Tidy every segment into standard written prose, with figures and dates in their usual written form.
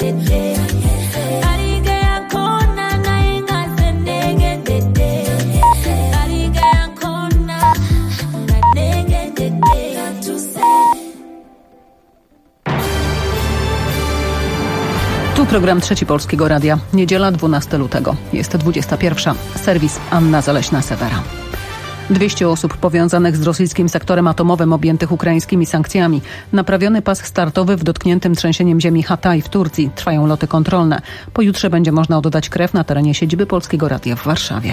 Tu program Trzeci Polskiego Radia. Niedziela 12 lutego. Jest 21. Serwis Anna Zaleśna-Sewera. 200 osób powiązanych z rosyjskim sektorem atomowym objętych ukraińskimi sankcjami. Naprawiony pas startowy w dotkniętym trzęsieniem ziemi Hatay w Turcji. Trwają loty kontrolne. Pojutrze będzie można oddać krew na terenie siedziby Polskiego Radia w Warszawie.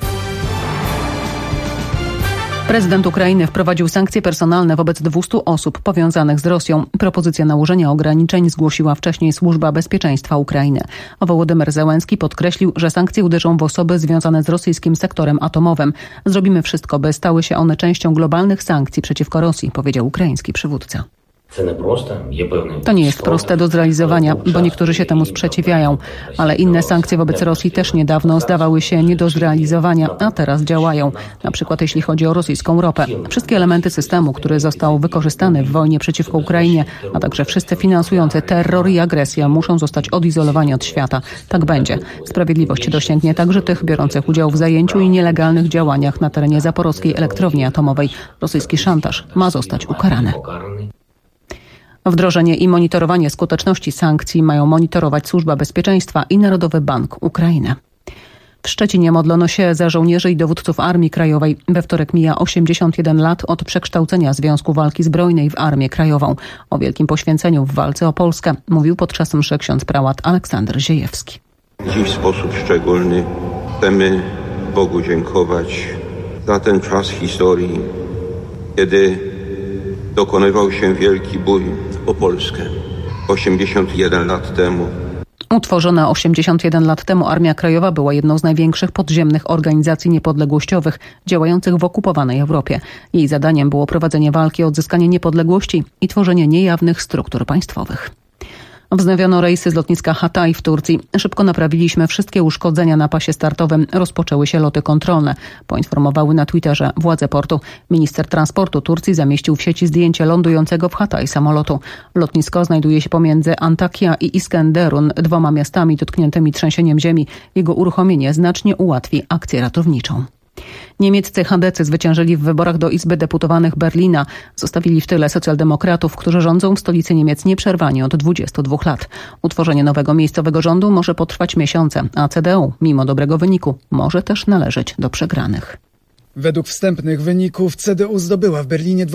Prezydent Ukrainy wprowadził sankcje personalne wobec 200 osób powiązanych z Rosją. Propozycję nałożenia ograniczeń zgłosiła wcześniej Służba Bezpieczeństwa Ukrainy. Wołodymyr Zełenski podkreślił, że sankcje uderzą w osoby związane z rosyjskim sektorem atomowym. Zrobimy wszystko, by stały się one częścią globalnych sankcji przeciwko Rosji, powiedział ukraiński przywódca. To nie jest proste do zrealizowania, bo niektórzy się temu sprzeciwiają, ale inne sankcje wobec Rosji też niedawno zdawały się nie do zrealizowania, a teraz działają. Na przykład jeśli chodzi o rosyjską ropę. Wszystkie elementy systemu, który został wykorzystany w wojnie przeciwko Ukrainie, a także wszyscy finansujący terror i agresję muszą zostać odizolowani od świata. Tak będzie. Sprawiedliwość dosięgnie także tych biorących udział w zajęciu i nielegalnych działaniach na terenie zaporowskiej elektrowni atomowej. Rosyjski szantaż ma zostać ukarany. Wdrożenie i monitorowanie skuteczności sankcji mają monitorować Służba Bezpieczeństwa i Narodowy Bank Ukrainy. W Szczecinie modlono się za żołnierzy i dowódców Armii Krajowej. We wtorek mija 81 lat od przekształcenia Związku Walki Zbrojnej w Armię Krajową. O wielkim poświęceniu w walce o Polskę mówił podczas mszy ksiądz prałat Aleksander Ziejewski. Dziś w sposób szczególny chcemy Bogu dziękować za ten czas historii, kiedy dokonywał się wielki bój o Polskę 81 lat temu. Utworzona 81 lat temu Armia Krajowa była jedną z największych podziemnych organizacji niepodległościowych działających w okupowanej Europie. Jej zadaniem było prowadzenie walki o odzyskanie niepodległości i tworzenie niejawnych struktur państwowych. Wznowiono rejsy z lotniska Hatay w Turcji. Szybko naprawiliśmy wszystkie uszkodzenia na pasie startowym. Rozpoczęły się loty kontrolne, poinformowały na Twitterze władze portu. Minister transportu Turcji zamieścił w sieci zdjęcie lądującego w Hatay samolotu. Lotnisko znajduje się pomiędzy Antakya i Iskenderun, dwoma miastami dotkniętymi trzęsieniem ziemi. Jego uruchomienie znacznie ułatwi akcję ratowniczą. Niemieccy chadecy zwyciężyli w wyborach do Izby Deputowanych Berlina. Zostawili w tyle socjaldemokratów, którzy rządzą w stolicy Niemiec nieprzerwanie od 22 lat. Utworzenie nowego miejscowego rządu może potrwać miesiące, a CDU, mimo dobrego wyniku, może też należeć do przegranych. Według wstępnych wyników CDU zdobyła w Berlinie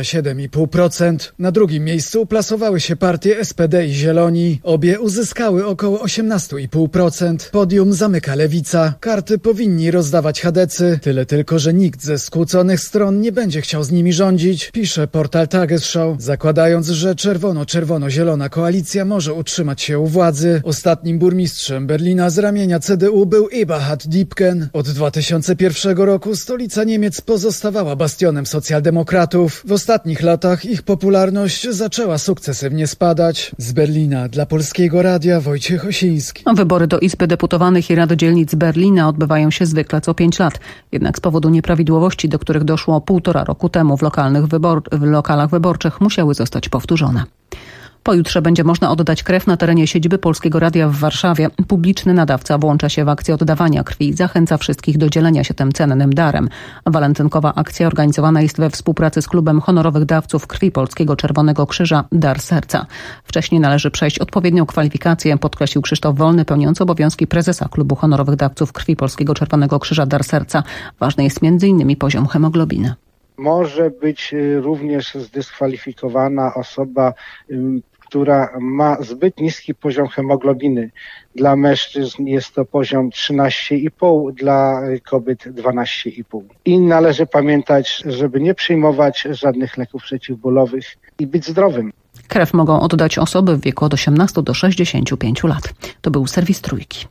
27,5%. Na drugim miejscu uplasowały się partie SPD i Zieloni. Obie uzyskały około 18,5%. Podium zamyka Lewica. Karty powinni rozdawać chadecy. Tyle tylko, że nikt ze skłóconych stron nie będzie chciał z nimi rządzić, pisze portal Tagesschau, zakładając, że czerwono-czerwono-zielona koalicja może utrzymać się u władzy. Ostatnim burmistrzem Berlina z ramienia CDU był Eberhard Diepgen. Od 2001 roku stolica Niemiec pozostawała bastionem socjaldemokratów. W ostatnich latach ich popularność zaczęła sukcesywnie spadać. Z Berlina dla Polskiego Radia Wojciech Osiński. Wybory do Izby Deputowanych i Rady Dzielnic Berlina odbywają się zwykle co 5 lat. Jednak z powodu nieprawidłowości, do których doszło 1,5 roku temu w lokalach wyborczych, musiały zostać powtórzone. Pojutrze będzie można oddać krew na terenie siedziby Polskiego Radia w Warszawie. Publiczny nadawca włącza się w akcję oddawania krwi i zachęca wszystkich do dzielenia się tym cennym darem. Walentynkowa akcja organizowana jest we współpracy z Klubem Honorowych Dawców Krwi Polskiego Czerwonego Krzyża Dar Serca. Wcześniej należy przejść odpowiednią kwalifikację, podkreślił Krzysztof Wolny, pełniący obowiązki prezesa Klubu Honorowych Dawców Krwi Polskiego Czerwonego Krzyża Dar Serca. Ważny jest m.in. poziom hemoglobiny. Może być również zdyskwalifikowana osoba, która ma zbyt niski poziom hemoglobiny. Dla mężczyzn jest to poziom 13,5, dla kobiet 12,5. I należy pamiętać, żeby nie przyjmować żadnych leków przeciwbólowych i być zdrowym. Krew mogą oddać osoby w wieku od 18 do 65 lat. To był serwis Trójki.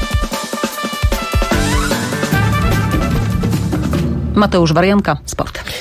Mateusz Warianka, sport.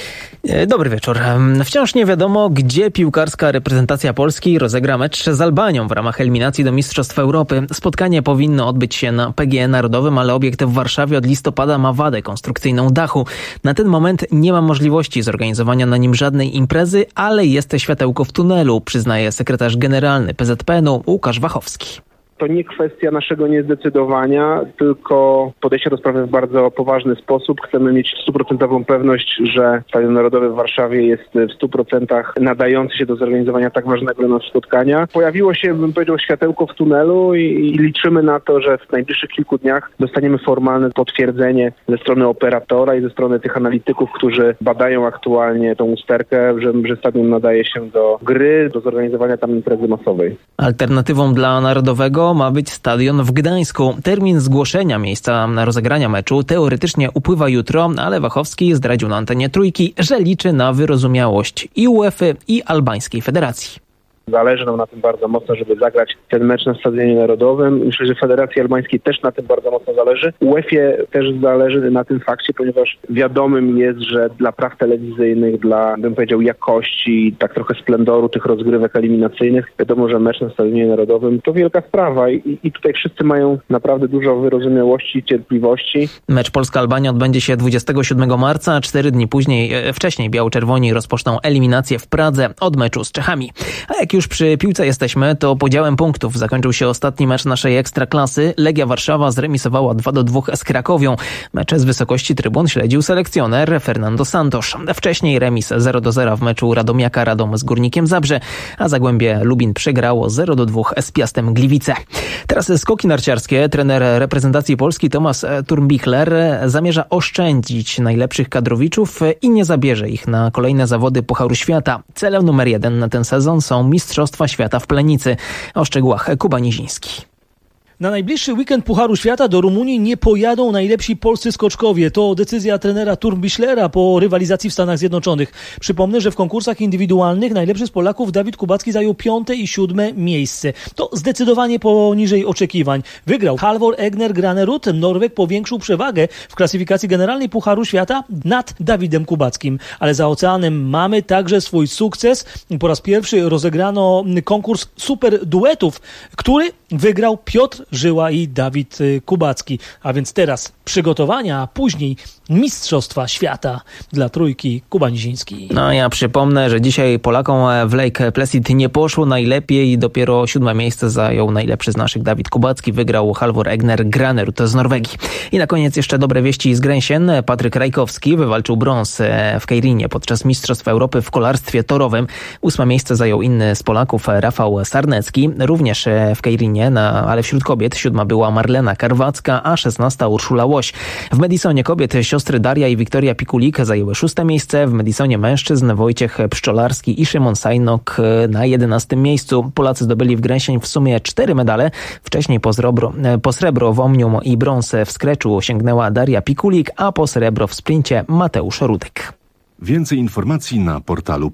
Dobry wieczór. Wciąż nie wiadomo, gdzie piłkarska reprezentacja Polski rozegra mecz z Albanią w ramach eliminacji do Mistrzostw Europy. Spotkanie powinno odbyć się na PGE Narodowym, ale obiekt w Warszawie od listopada ma wadę konstrukcyjną dachu. Na ten moment nie ma możliwości zorganizowania na nim żadnej imprezy, ale jest światełko w tunelu, przyznaje sekretarz generalny PZPN-u Łukasz Wachowski. To nie kwestia naszego niezdecydowania, tylko podejście do sprawy w bardzo poważny sposób. Chcemy mieć 100% pewność, że Stadion Narodowy w Warszawie jest w 100% nadający się do zorganizowania tak ważnego dla nas spotkania. Pojawiło się, bym powiedział, światełko w tunelu i liczymy na to, że w najbliższych kilku dniach dostaniemy formalne potwierdzenie ze strony operatora i ze strony tych analityków, którzy badają aktualnie tą usterkę, że stadion nadaje się do gry, do zorganizowania tam imprezy masowej. Alternatywą dla Narodowego ma być stadion w Gdańsku. Termin zgłoszenia miejsca na rozegrania meczu teoretycznie upływa jutro, ale Wachowski zdradził na antenie Trójki, że liczy na wyrozumiałość i UEFA, i albańskiej federacji. Zależy nam na tym bardzo mocno, żeby zagrać ten mecz na Stadionie Narodowym. Myślę, że Federacji Albańskiej też na tym bardzo mocno zależy. UEFA też zależy na tym fakcie, ponieważ wiadomym jest, że dla praw telewizyjnych, dla, bym powiedział, jakości, tak trochę splendoru tych rozgrywek eliminacyjnych, wiadomo, że mecz na Stadionie Narodowym to wielka sprawa i tutaj wszyscy mają naprawdę dużo wyrozumiałości, cierpliwości. Mecz Polska-Albania odbędzie się 27 marca, 4 dni wcześniej biało-czerwoni rozpoczną eliminację w Pradze od meczu z Czechami. A jak już przy piłce jesteśmy, to podziałem punktów zakończył się ostatni mecz naszej Ekstraklasy. Legia Warszawa zremisowała 2-2 z Krakowią. Mecze z wysokości trybun śledził selekcjoner Fernando Santos. Wcześniej remis 0-0 w meczu Radomiaka Radom z Górnikiem Zabrze, a Zagłębie Lubin przegrało 0-2 z Piastem Gliwice. Teraz skoki narciarskie. Trener reprezentacji Polski Tomasz Turmbichler zamierza oszczędzić najlepszych kadrowiczów i nie zabierze ich na kolejne zawody Pucharu Świata. Celem numer 1 na ten sezon są Mistrzostwa Świata w Plenicy. O szczegółach Kuba Niziński. Na najbliższy weekend Pucharu Świata do Rumunii nie pojadą najlepsi polscy skoczkowie. To decyzja trenera Turmbichlera po rywalizacji w Stanach Zjednoczonych. Przypomnę, że w konkursach indywidualnych najlepszy z Polaków Dawid Kubacki zajął 5. i 7. miejsce. To zdecydowanie poniżej oczekiwań. Wygrał Halvor Egner Granerud. Norweg powiększył przewagę w klasyfikacji generalnej Pucharu Świata nad Dawidem Kubackim. Ale za oceanem mamy także swój sukces. Po raz pierwszy rozegrano konkurs super duetów, który wygrał Piotr Żyła i Dawid Kubacki. A więc teraz przygotowania, a później Mistrzostwa Świata dla Trójki. Kuba Niziński. No ja przypomnę, że dzisiaj Polakom w Lake Placid nie poszło najlepiej. Dopiero 7. miejsce zajął najlepszy z naszych Dawid Kubacki. Wygrał Halvor Egner Granerud z Norwegii. I na koniec jeszcze dobre wieści z Grenchen. Patryk Rajkowski wywalczył brąz w Kejrinie podczas Mistrzostw Europy w kolarstwie torowym. 8. miejsce zajął inny z Polaków, Rafał Sarnecki. Również w Kejrinie, ale wśród kobiet 7. była Marlena Karwacka, a 16. Urszula Łoś. W Madisonie kobiet siostry Daria i Wiktoria Pikulik zajęły 6. miejsce. W Madisonie mężczyzn Wojciech Pszczolarski i Szymon Sajnok na 11. miejscu. Polacy zdobyli w Grenchen w sumie 4 medale. Wcześniej po srebro w omnium i brąz w skreczu sięgnęła Daria Pikulik, a po srebro w sprincie Mateusz Rudek. Więcej informacji na portalu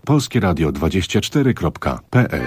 polskieradio24.pl.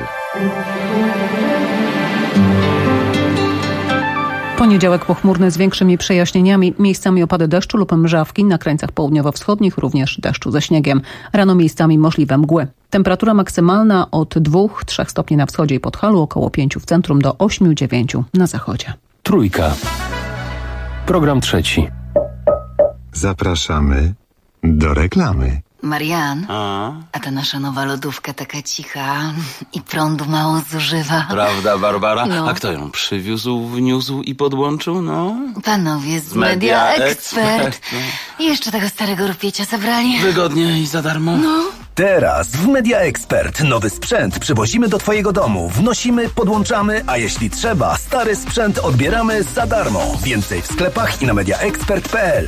Poniedziałek pochmurny z większymi przejaśnieniami, miejscami opady deszczu lub mrzawki, na krańcach południowo-wschodnich również deszczu ze śniegiem. Rano miejscami możliwe mgły. Temperatura maksymalna od 2-3 stopni na wschodzie i Podhalu, około 5 w centrum do 8-9 na zachodzie. Trójka. Program trzeci. Zapraszamy do reklamy. Marian, a ta nasza nowa lodówka taka cicha i prądu mało zużywa. Prawda, Barbara? No. A kto ją przywiózł, wniósł i podłączył? No, panowie z Media Expert. I jeszcze tego starego rupiecia zabrali. Wygodnie i za darmo. No. Teraz w Media Expert nowy sprzęt przywozimy do twojego domu. Wnosimy, podłączamy, a jeśli trzeba, stary sprzęt odbieramy za darmo. Więcej w sklepach i na mediaexpert.pl.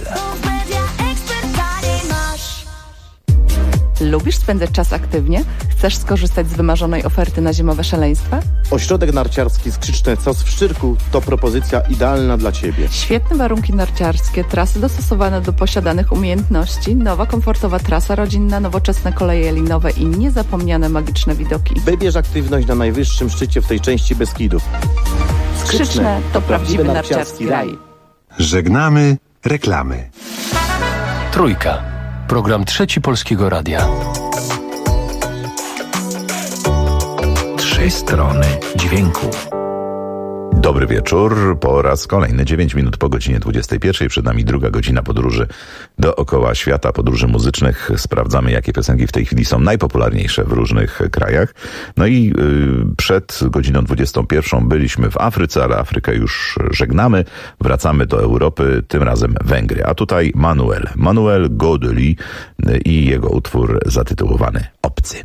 Lubisz spędzać czas aktywnie? Chcesz skorzystać z wymarzonej oferty na zimowe szaleństwa? Ośrodek narciarski Skrzyczne Cos w Szczyrku to propozycja idealna dla Ciebie. Świetne warunki narciarskie, trasy dostosowane do posiadanych umiejętności, nowa komfortowa trasa rodzinna, nowoczesne koleje linowe i niezapomniane magiczne widoki. Wybierz aktywność na najwyższym szczycie w tej części Beskidów. Skrzyczne to prawdziwy narciarski raj. Żegnamy reklamy. Trójka. Program Trzeci Polskiego Radia. 3 strony dźwięku. Dobry wieczór, po raz kolejny 9 minut po godzinie 21. Przed nami druga godzina podróży dookoła świata, podróży muzycznych. Sprawdzamy, jakie piosenki w tej chwili są najpopularniejsze w różnych krajach. No i przed godziną 21 byliśmy w Afryce, ale Afrykę już żegnamy. Wracamy do Europy, tym razem Węgry. A tutaj Manuel Godoli i jego utwór zatytułowany Obcy.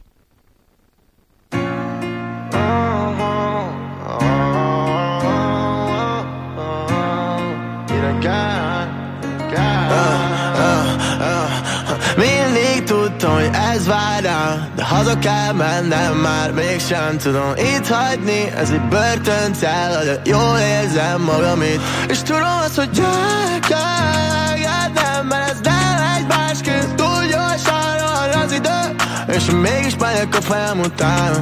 Mindig tudtam, hogy ez vár rám, de haza kell mennem, már mégsem tudom itt hagyni. Ez egy börtöncell, de jól érzem magam itt. És tudom azt, hogy el kell engednem, mert ez nem egy másként. Túl gyorsan van az idő, és mégis megyek a fejem után.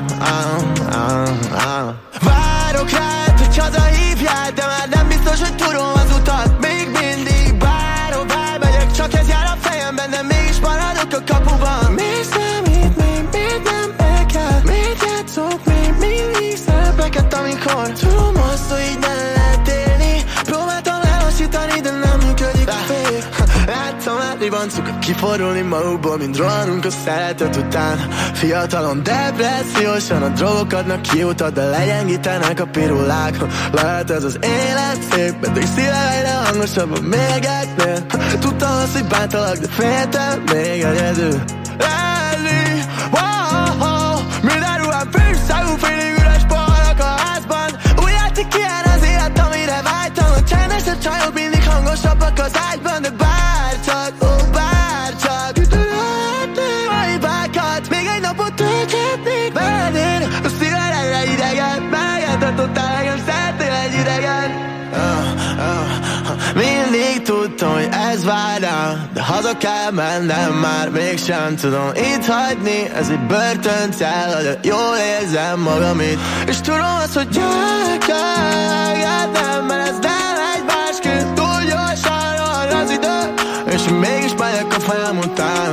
Várok rád, hogy hazahívjál, de már nem biztos, hogy tudom az utat. Még mindig bárhová megyek, csak ez jár a fejemben, de mégis maradok a kapuban. Miért számít még, miért nem érkel? Miért játszok még mindig szerepeket, amikor tudom azt, hogy így ne lehet élni. Próbáltam elhasítani, de nem működik a fék. Láttam átlibancokat kiforulni magukból, mint rohanunk a szeretet után. Fiatalon depressziósan a drogok adnak kiutat, de legyengítenek a pirulák. Lehet ez az élet szép, pedig szívem egyre hangosabban mérgeknél. Tudtam azt, hogy bántalak, de féltem még egyedül lenni. Minden ruhám fűszagú, félig üres poharak a házban. Úgy látszik ilyen az élet, amire vágytam. A csendesebb csajok mindig hangosabbak az ágyban, de bárcsak, bárcsak ütögetnék a hibákat. Még egy napot tölthetnék veled én. A szíved egyre idegen, megjelentettottál engem, szeretnél egy idegen. Mindig tudtam, hogy ez vár rám, de haza kell mennem, már mégsem tudom itt hagyni. Ez egy börtöncell, de jól érzem magam itt. És tudom azt, hogy el kell engednem, mert ez nem egy másként. Túl gyorsan van az idő, és mégis megyek a fejem után.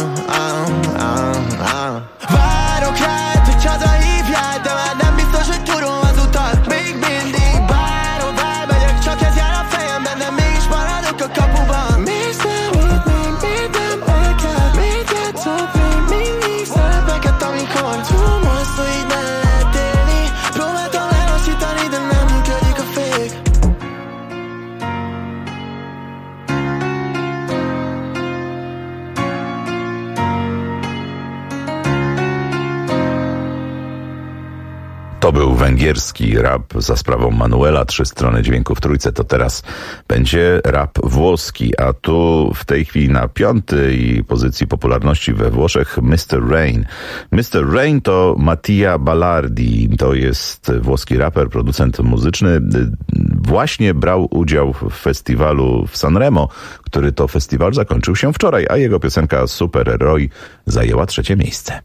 Várok rád, hogy hazahívjál, de már nem biztos, hogy tudom az utat. Még mindig bárhová megyek, csak ez jár a fejemben, de mégis maradok a kapuban. Miért számít még, miért nem érkel? Miért játszok még mindig szerepeket, amikor tudom azt, hogy így ne lehet élni. Próbáltam elhasítani, de nem működik a fék. To był węgierski rap za sprawą Manuela. 3 strony dźwięku w trójce. To teraz będzie rap włoski, a tu w tej chwili na 5. pozycji popularności we Włoszech Mr. Rain. Mr. Rain to Mattia Ballardi. To jest włoski raper, producent muzyczny. Właśnie brał udział w festiwalu w Sanremo, który to festiwal zakończył się wczoraj, a jego piosenka Supereroi zajęła 3. miejsce.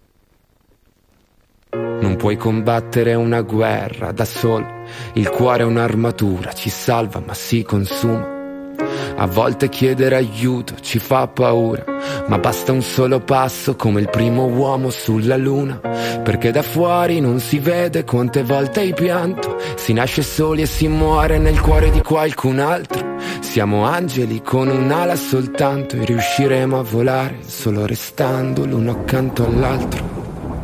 Non puoi combattere una guerra da solo, il cuore è un'armatura, ci salva ma si consuma. A volte chiedere aiuto ci fa paura, ma basta un solo passo come il primo uomo sulla luna. Perché da fuori non si vede quante volte hai pianto, si nasce soli e si muore nel cuore di qualcun altro. Siamo angeli con un'ala soltanto e riusciremo a volare solo restando l'uno accanto all'altro.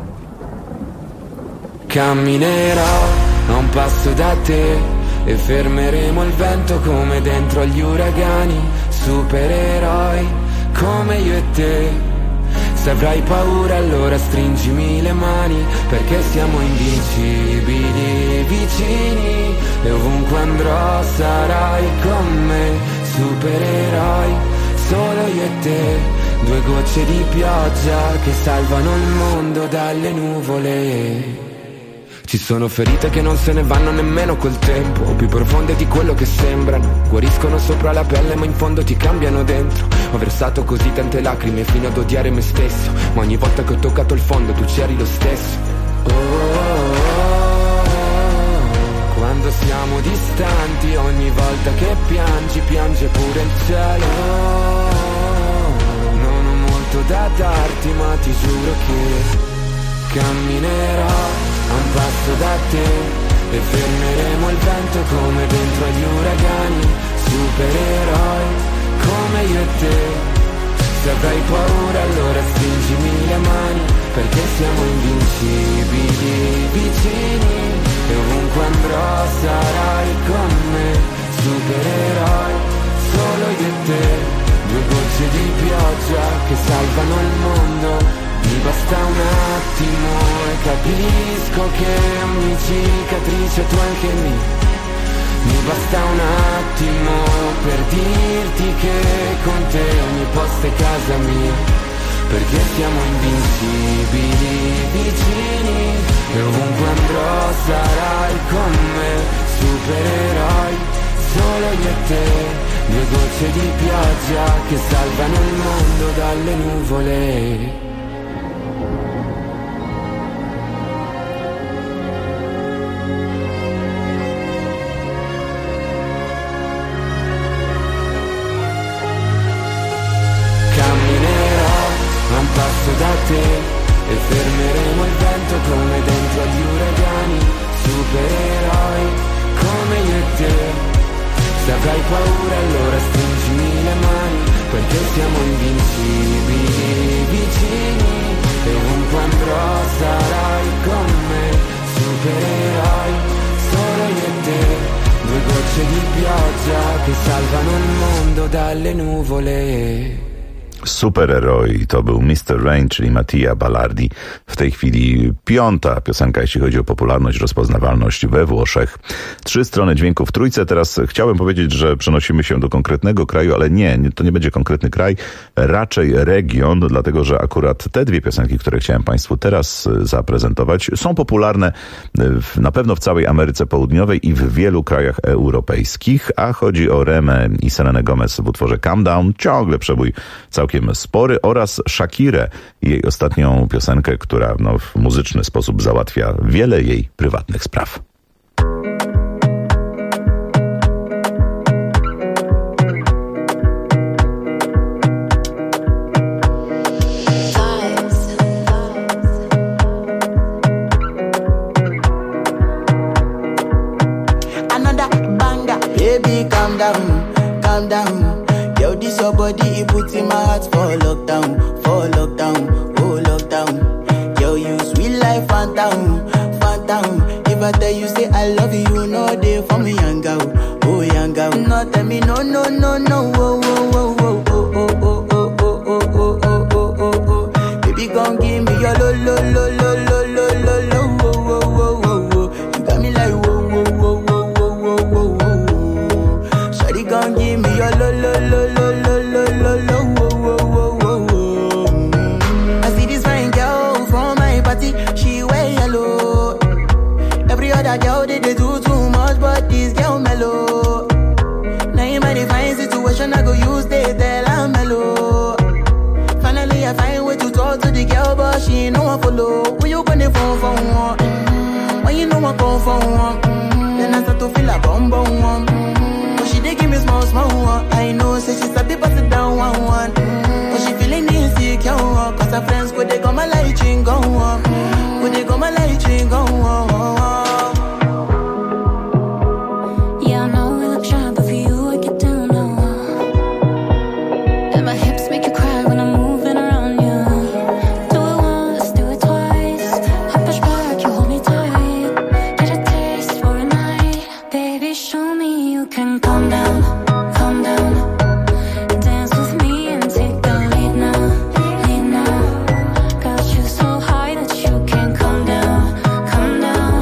Camminerò a un passo da te e fermeremo il vento come dentro agli uragani. Supereroi come io e te. Se avrai paura allora stringimi le mani, perché siamo invincibili vicini e ovunque andrò sarai con me. Supereroi, solo io e te, 2 gocce di pioggia che salvano il mondo dalle nuvole. Ci sono ferite che non se ne vanno nemmeno col tempo, più profonde di quello che sembrano. Guariscono sopra la pelle ma in fondo ti cambiano dentro. Ho versato così tante lacrime fino ad odiare me stesso, ma ogni volta che ho toccato il fondo tu c'eri lo stesso. Quando siamo distanti, ogni volta che piangi, piange pure il cielo. Non ho molto da darti, ma ti giuro che camminerò a un passo da te e fermeremo il vento come dentro agli uragani, supereroi come io e te. Se avrai paura allora stringimi le mani, perché siamo invincibili, vicini, e ovunque andrò sarai con me, supereroi solo io e te, due gocce di pioggia che salvano il mondo. Mi basta un attimo e capisco che ogni cicatrice tu anche mi basta un attimo per dirti che con te ogni posto è casa mia, perché siamo invincibili, vicini, e ovunque andrò sarai con me, supereroi solo io e te, due gocce di pioggia che salvano il mondo dalle nuvole. Passo da te e fermeremo il vento come dentro agli uragani, supereroi come io e te. Se avrai paura allora stringimi le mani, perché siamo invincibili, vicini, e ovunque andrò sarai con me, supereroi solo io e te, due gocce di pioggia che salvano il mondo dalle nuvole. Superheroj to był Mr. Rain, czyli Mattia Ballardi. W tej chwili 5. piosenka, jeśli chodzi o popularność, rozpoznawalność we Włoszech. 3 strony dźwięku w trójce. Teraz chciałem powiedzieć, że przenosimy się do konkretnego kraju, ale nie, to nie będzie konkretny kraj, raczej region, dlatego że akurat te 2 piosenki, które chciałem Państwu teraz zaprezentować, są popularne na pewno w całej Ameryce Południowej i w wielu krajach europejskich, a chodzi o Remę i Selenę Gomez w utworze Calm Down, ciągle przebój całkiem spory, oraz Shakirę, jej ostatnią piosenkę, która w muzyczny sposób załatwia wiele jej prywatnych spraw. Another banger, baby, calm down, calm down. Yo, this your body, it puts in my heart for lockdown, oh lockdown. Yo, you sweet life, phantom, phantom. If I tell you say I love you, you know they for me, young girl, oh young girl. No, tell me no, no, no, no, oh, oh, oh, oh, oh, oh, oh, oh, oh, oh, oh, oh, oh, oh. Baby, gon' give me your lo, lo, lo, lo, lo, lo, lo, lo, oh, oh, oh, oh, oh. You got me like whoa, whoa, whoa, whoa, whoa, whoa, whoa, whoa. Shawty gon' give me your lo, lo, lo, lo. She wear yellow. Every other girl they do too much, but this girl mellow. Now in my divine situation, I go use they tell I'm mellow. Finally I find way to talk to the girl, but she ain't no one follow. Who you gonna phone for one? When you know I come for one, then I start to feel a bum bum one. But she dey give me small small one. I know say she's a bit pass it down one. But she feeling insecure, cause her friends go they come a light ring go on. When they go my light ring go on. Yeah, I know we look shy, but for you I get down on. And my hips make you cry when I'm moving around you. Do it once, do it twice. I push back, you hold me tight. Get a taste for a night. Baby, show me you can calm down, calm down. Dance with me and take the lead now, lead now. Got you so high that you can't come down, come down.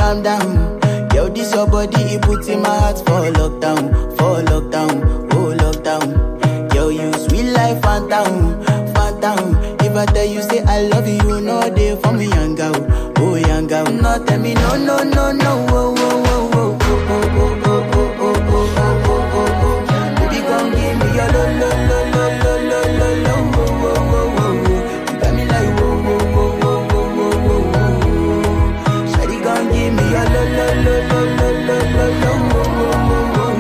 calm down. Yo, this your body, it puts in my heart for lockdown, oh lockdown. Yo, you sweet life, phantom. If I tell you say I love you, you know they for me, young girl, oh young girl. No, tell me no, oh, oh, oh, oh, oh, oh, oh, oh, oh, oh. Baby, come give me your lo, lo, lo, lo, lo, lo, lo, oh, oh, oh, oh. You got me like whoa, whoa, whoa, whoa, whoa, whoa, whoa. Shawty, come give me your lo, lo, lo, lo, lo, lo, lo, lo, oh, oh, oh, oh.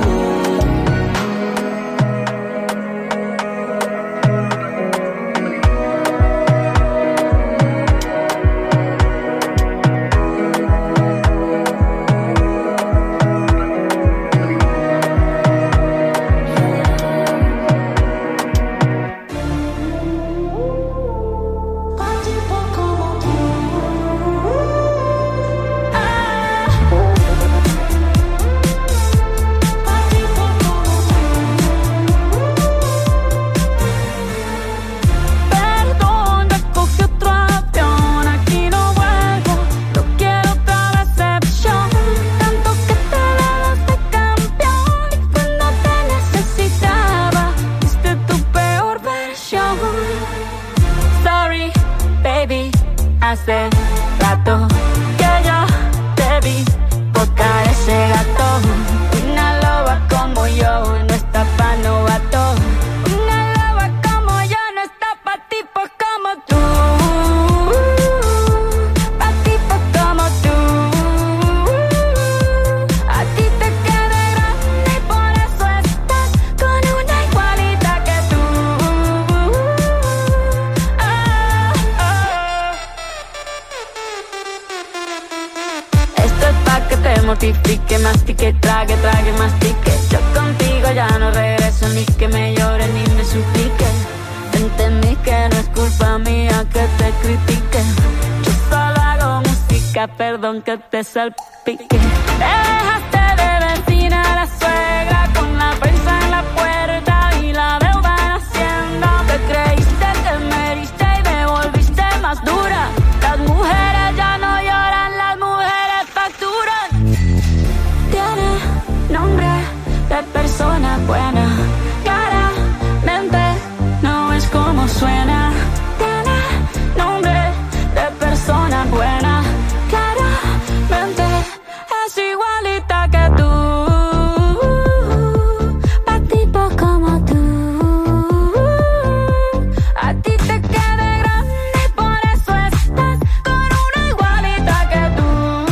Hace rato que yo te vi tocar ese gato. Una loba como yo no está pa' novato. Una loba como yo no está pa' tipos como tú. Pa' tipos como tú. A ti te queda grande y por eso estás con una igualita que tú. Esto es pa' que te mortifique, mastique, trague, mastique. Yo contigo ya no regreso, ni que me llore ni me suplique. Entendí que no es culpa mía que te critique. Yo solo hago música, perdón que te salpique. Dejaste de vecina a la suegra con la prensa en la puerta y la deuda en Hacienda. Te creíste que me heriste y me volviste más dura. Las mujeres ya no lloran, las mujeres facturan. Tiene nombre de persona buena, claramente no es como suena. Tiene nombre de persona buena, claramente es igualita que tú. Pa' tipo como tú. A ti te queda grande y por eso estás con una igualita que tú.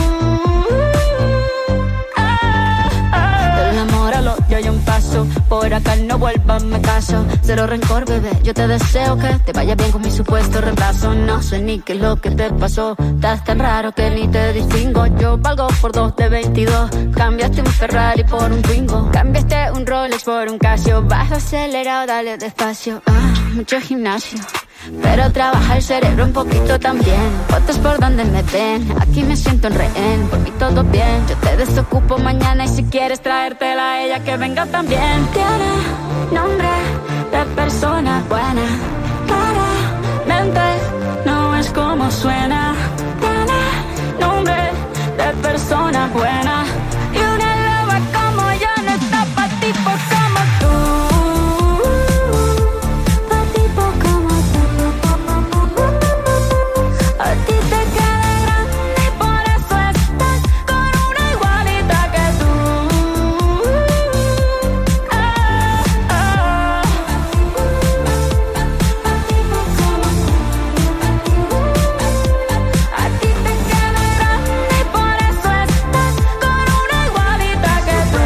Del amor al odio hay un paso, por acá no vuelvas, me caso. Cero rencor, bebé, yo te deseo que te vaya bien con mi supuesto reemplazo. No sé ni qué es lo que te pasó, estás tan raro que ni te distingo. Yo valgo por 2 de 22, cambiaste un Ferrari por un Twingo. Cambiaste un Rolex por un Casio, vas acelerado, dale despacio. Mucho gimnasio, pero trabaja el cerebro un poquito también. Fotos por donde me ven, aquí me siento en rehén. Por mí todo bien, yo te desocupo mañana y si quieres traértela a ella que venga también. Tiene nombre de persona buena, claramente no es como suena. Tiene nombre de persona buena y una loba como yo no está pa' tipos como tú. Pa' tipos como tú. A ti te queda grande y por eso estás con una igualita que tú. A ti te queda grande y por eso estás con una igualita que tú.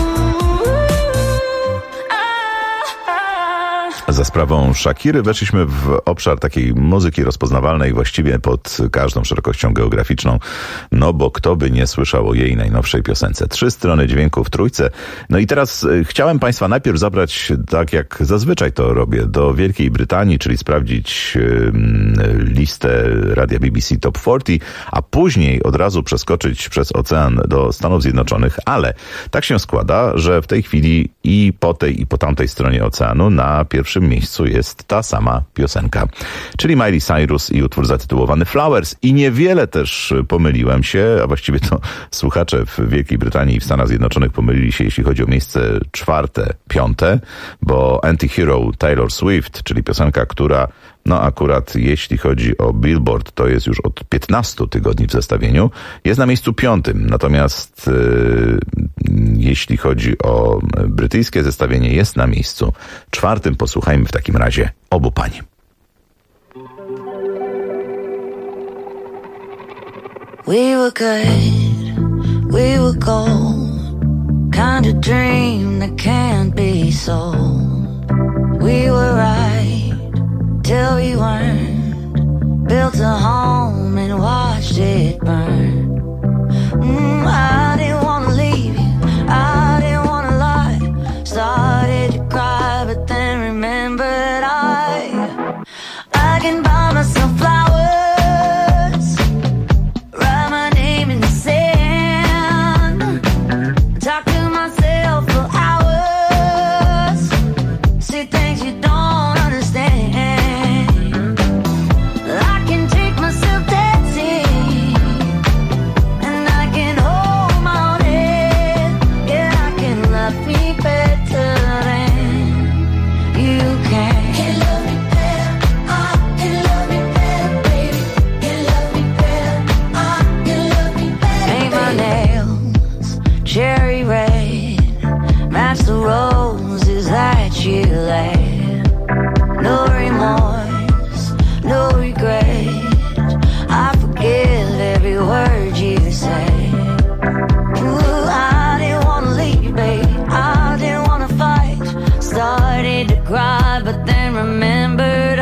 Za sprawą Shakiry weszliśmy w obszar takiej muzyki rozpoznawalnej właściwie pod każdą szerokością geograficzną, no bo kto by nie słyszał o jej najnowszej piosence. 3 strony dźwięku w trójce. No i teraz chciałem Państwa najpierw zabrać, tak jak zazwyczaj to robię, do Wielkiej Brytanii, czyli sprawdzić listę radia BBC Top 40, a później od razu przeskoczyć przez ocean do Stanów Zjednoczonych, ale tak się składa, że w tej chwili i po tej i po tamtej stronie oceanu na pierwszym miejscu miejscu jest ta sama piosenka, czyli Miley Cyrus i utwór zatytułowany Flowers. I niewiele też pomyliłem się, a właściwie to słuchacze w Wielkiej Brytanii i w Stanach Zjednoczonych pomylili się, jeśli chodzi o miejsce 4., 5., bo Anti-Hero Taylor Swift, czyli piosenka, która akurat jeśli chodzi o Billboard, to jest już od 15 tygodni w zestawieniu, jest na miejscu 5. Natomiast jeśli chodzi o brytyjskie zestawienie, jest na miejscu 4. Posłuchajmy w takim razie obu pań. We were good, we were gold, kind of dream that can't be sold. We were right till we weren't, built a home and watched it burn. I didn't wanna leave you, I didn't wanna lie, started to cry but then remembered I can buy myself flowers, write my name in the sand, talk to myself for hours, say things you don't understand. I can take myself dancing, and I can hold my own head. Yeah, I can love me better than you can. Can love me better, I can love me better, baby. Can love me better, I can love me better. Paint my nails cherry red, match the roses that you laid. No remorse, no regret, I forgive every word you say. Ooh, I didn't wanna leave, babe, I didn't wanna fight, started to cry but then remembered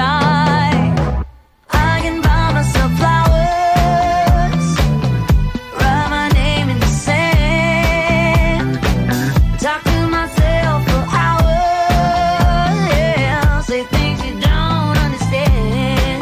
I can buy myself flowers, write my name in the sand, talk to myself for hours, yeah, say things you don't understand.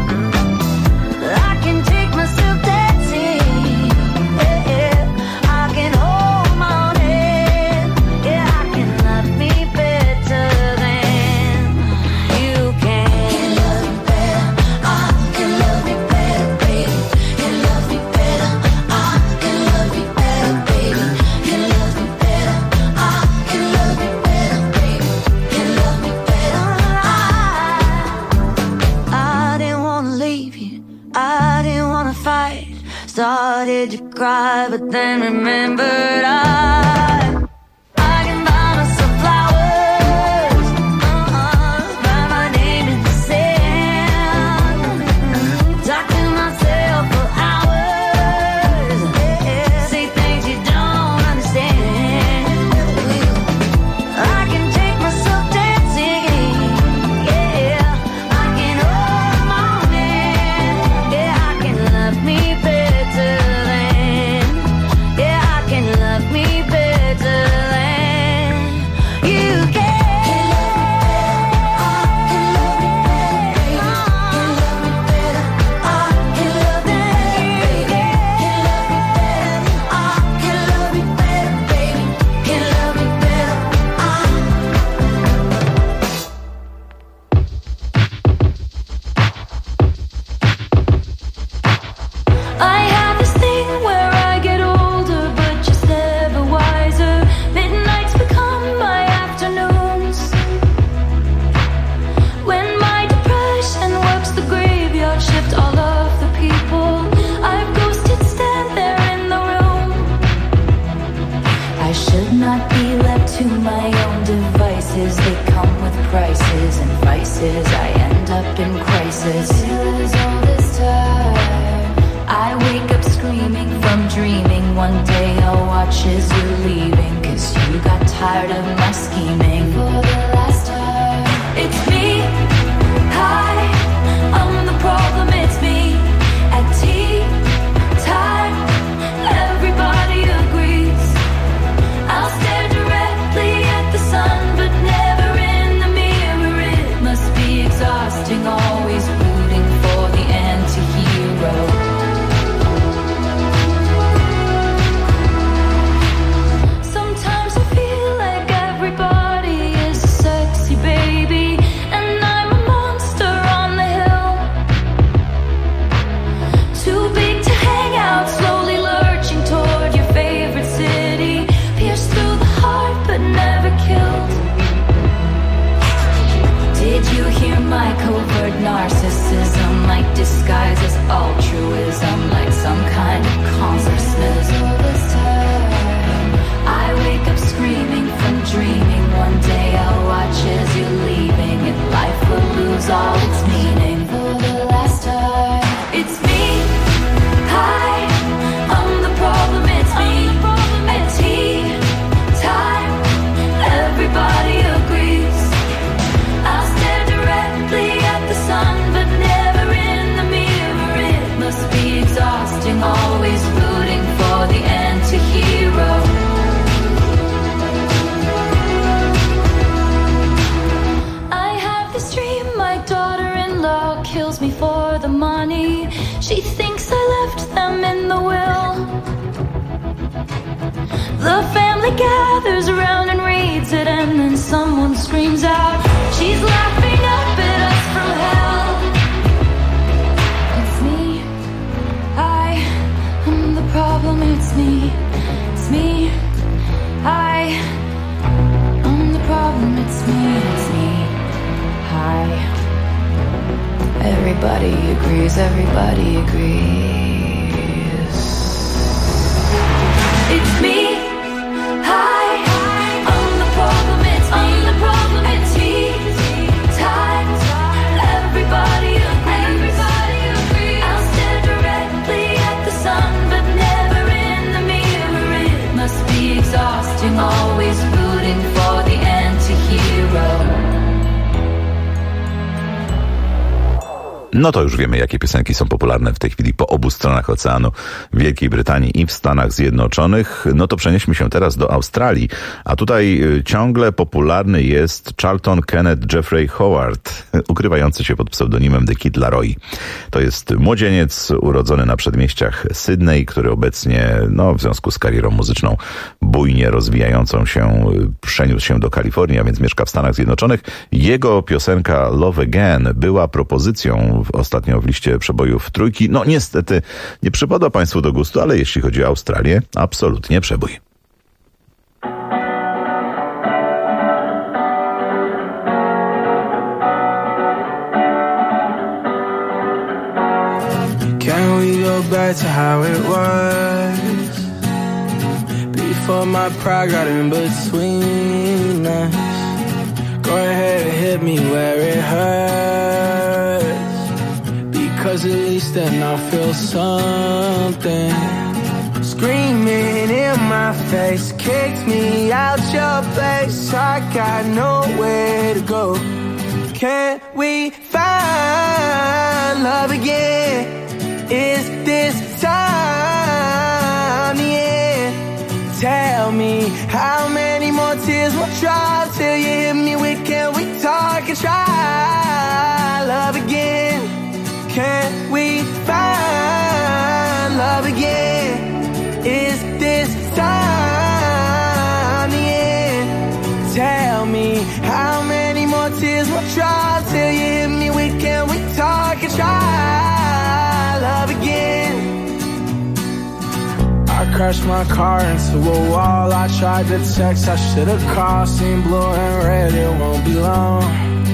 I can take myself dancing, yeah, I can hold my own head, yeah, I can love me better than you can. Can love me better, I can love me better, baby. Can love me better, I can love me better, baby. Can love me better, I can love me better, baby. Can love me better, I didn't wanna leave you, I didn't wanna fight, started to cry but then remembered I can buy myself flowers, write my name in the sand, talk to myself for hours, yeah, say things you don't understand. I can take myself dancing, yeah, I can hold my own hand, yeah, I can love me better than, yeah, I can love me better than you can. I have this thing where I get older but just never wiser. Midnights become my afternoons, when my depression works the graveyard shift. All of the people I've ghosted stand there in the room. I should not be left to my own devices, they come with prices and vices. I end up in crisis. Is all this time I wake up screaming from dreaming. One day I'll watch as you're leaving, 'cause you got tired of my scheming. For the last time, it's me. Hi, I'm the problem, it's me. At tea time, everybody agrees. I'll stare directly at the sun, but never in the mirror. It must be exhausting, always rooting for the anti-hero. Sometimes I feel like everybody is gathers around and reads it, and then someone screams out, she's laughing up at us from hell. It's me, I am the problem, it's me, I am the problem, it's me, hi. Everybody agrees, it's me, hi, I'm the problem, it's me, tight, everybody agrees, I'll stare directly at the sun, but never in the mirror, it must be exhausting, always rooting for the anti-hero. No to już wiemy, jakie piosenki są popularne w tej chwili po obu stronach oceanu, w Wielkiej Brytanii i w Stanach Zjednoczonych. No to przenieśmy się teraz do Australii, a tutaj ciągle popularny jest Charlton Kenneth Jeffrey Howard, ukrywający się pod pseudonimem The Kid Laroi. To jest młodzieniec urodzony na przedmieściach Sydney, który obecnie, w związku z karierą muzyczną bujnie rozwijającą się, przeniósł się do Kalifornii, a więc mieszka w Stanach Zjednoczonych. Jego piosenka Love Again była propozycją ostatnio w liście przebojów trójki. No niestety nie przypada Państwu do gustu, ale jeśli chodzi o Australię, absolutnie przebój. Can we go back to how it was before my pride got in between us? Go ahead and hit me where it hurts, because at least then I'll feel something. Screaming in my face, kicked me out your place, I got nowhere to go. Can we find love again? Is this time the end? Tell me how many more tears will drop till you hit me with, can we talk and try love again? Can we find love again? Is this time the end? Tell me how many more tears will drop till you hit me with, can we talk and try love again? I crashed my car into a wall, I tried to text, I should've called, seen blue and red, it won't be long.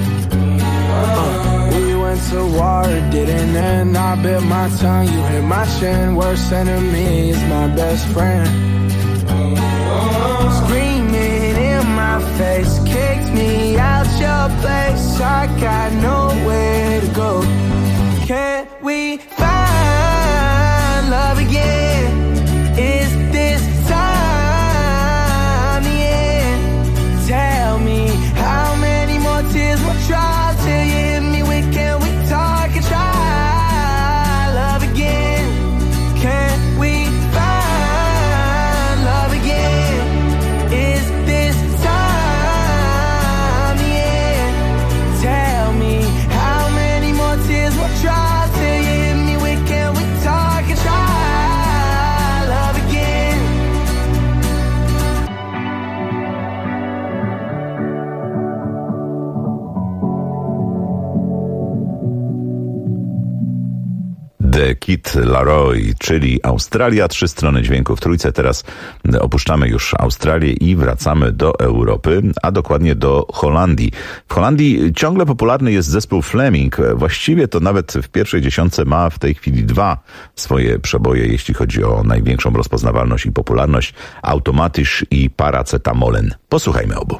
We went to war, it didn't end, I bit my tongue, you hit my chin, worst enemy is my best friend. Screaming in my face, kicked me out your place, I got nowhere to go. Can we find love again? Is this time the end? Tell me how many more tears will drop till you hit me with, can we talk and try love again? Can we find love again? Is this time the end? Tell me how many more tears will drop till you hit me with, can we talk and try love again? The Kid Laroi, czyli Australia, 3 strony dźwięku w trójce. Teraz opuszczamy już Australię i wracamy do Europy, a dokładnie do Holandii. W Holandii ciągle popularny jest zespół Fleming. Właściwie to nawet w pierwszej dziesiątce ma w tej chwili 2 swoje przeboje, jeśli chodzi o największą rozpoznawalność i popularność. Automatisch i Paracetamolen. Posłuchajmy obu.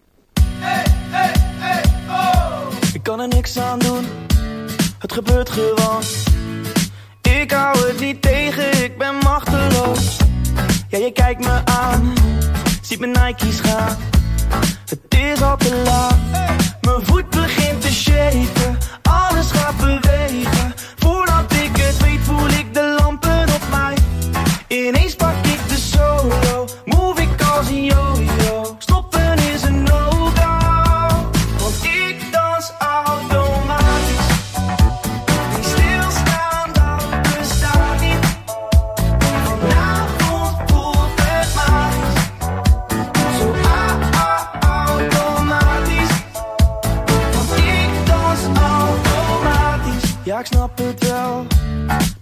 Ik kan er niks aan doen, het gebeurt gewoon. Ik hou het niet tegen, ik ben machteloos. Ja, je kijkt me aan, ziet mijn Nike's gaan. Het is al te laat, mijn voet begint te shaken. Alles gaat bewegen, voordat ik het weet voel ik de lampen op mij. Ineens pak ik de solo, move ik als een yo-yo. Stoppen is een no-go, want ik dans automatisch. Niet stilstaan, dat bestaat niet. Vanavond voelt het magisch.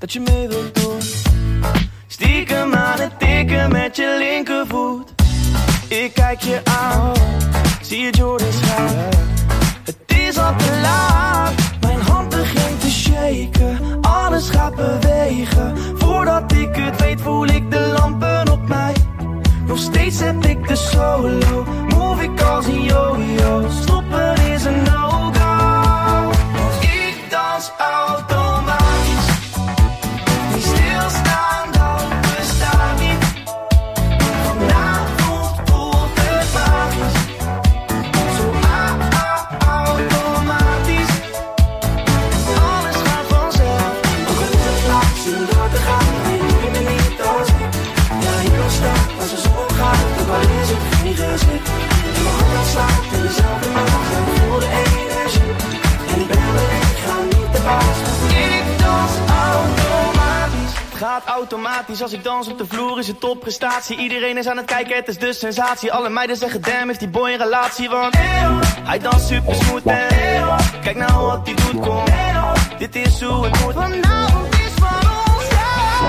wat je mee wilt doen. Stiekem aan het tikken met je linkervoet. Ik kijk je aan, zie je Jordans gaan. Het is al te laat, mijn hand begint te shaken. Alles gaat bewegen, voordat ik het weet voel ik de lampen op mij. Nog steeds zet ik de solo, move ik als een yo-yo. Stoppen is een no-go. Ik dans automatisch, niet stilstaan dan bestaat niet. Vanavond voelt het magisch, zo automatisch. Alles gaat vanzelf, ook al is het laat, zullen door te gaan. Nee, doe je me niet als ik, ja ik kan staan als de zon gaat. Ook al is het geen gezicht, en mijn hart slaat in dezelfde maat. En ik voel de energie, en ik ben er, ik ga niet te baas. Ik dans automatisch. Het gaat automatisch, als ik dans op de vloer is het topprestatie. Iedereen is aan het kijken, het is de sensatie. Alle meiden zeggen damn, heeft die boy een relatie. Want hij danst super smooth en kijk nou wat hij doet, kom. Dit is hoe het moet, vanavond is van ons, ja.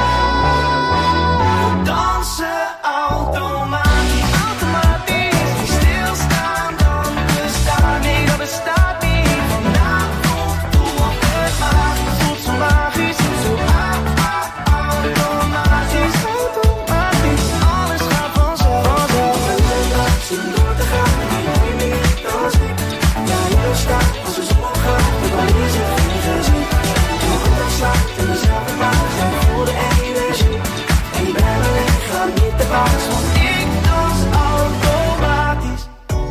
Dansen automatisch, automatisch. Niet stilstaan, dan bestaat niet, dat bestaat niet. Vanavond voelt het magisch, voelt zo magisch. Zo automatisch, automatisch. Alles gaat vanzelf, vanzelf. Zullen door te gaan, nee, niet als ik. Ja, hier staat, als de zon gaat, ook al is het geen gezicht. En mijn hart slaat in dezelfde maat, en ik voel de energie. En ik ben er, ik ga niet te baas, want ik dans automatisch.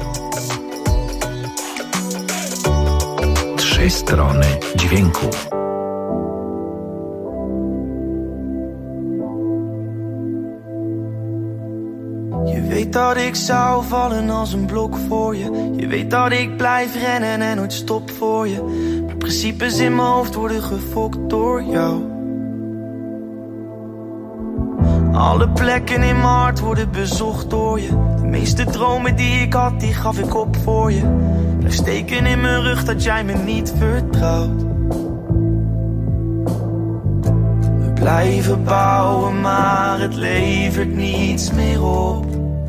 3 strony dźwięku. Je weet dat ik zou vallen als een blok voor je. Je weet dat ik blijf rennen en nooit stop voor je. Maar principes in mijn hoofd worden gefokt door jou. Alle plekken in mijn hart worden bezocht door je. De meeste dromen die ik had, die gaf ik op voor je. Blijf steken in mijn rug dat jij me niet vertrouwt. We blijven bouwen, maar het levert niets meer op.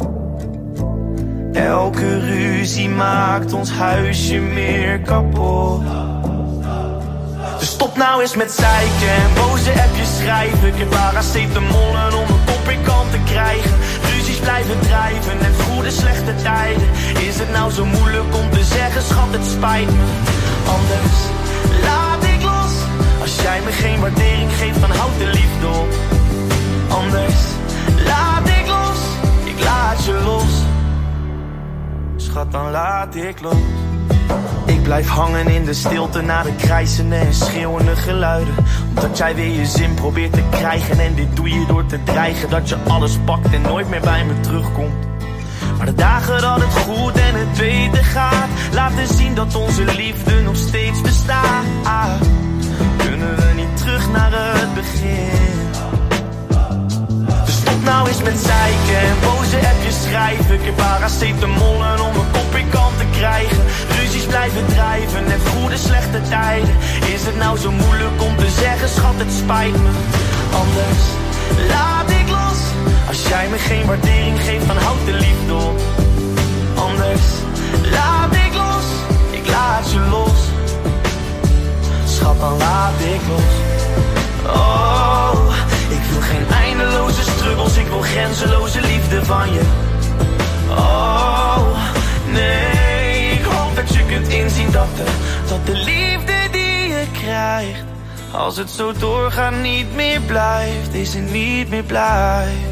Elke ruzie maakt ons huisje meer kapot. Dus stop nou eens met zeiken en boze appjes schrijven. Ik heb paracetamolen om een kop in kant te krijgen. Ruzies blijven drijven en goede slechte tijden. Is het nou zo moeilijk om te zeggen, schat, het spijt me. Anders laat ik los. Als jij me geen waardering geeft, dan houd de liefde op. Anders laat ik los. Ik laat je los. Schat, dan laat ik los. Ik blijf hangen in de stilte na de krijzende en schreeuwende geluiden. Omdat jij weer je zin probeert te krijgen. En dit doe je door te dreigen dat je alles pakt en nooit meer bij me terugkomt. Maar de dagen dat het goed en het beter gaat, laten zien dat onze liefde nog steeds bestaat. Kunnen we niet terug naar het begin? Dus stop nou eens met zeiken en boze appjes schrijven. Ik heb paracetamolen om een kop in kant te krijgen. Ruzies blijven drijven en goede slechte tijden. Is het nou zo moeilijk om te zeggen, schat, het spijt me. Anders laat ik los. Als jij me geen waardering geeft, dan houd de liefde op. Anders laat ik los. Ik laat je los. Schat, dan laat ik los. Oh, ik wil geen eindeloze struggles. Ik wil grenzeloze liefde van je. Oh, nee, ik hoop dat je kunt inzien dat de liefde die je krijgt, als het zo doorgaat, niet meer blijft. Is het niet meer blijft.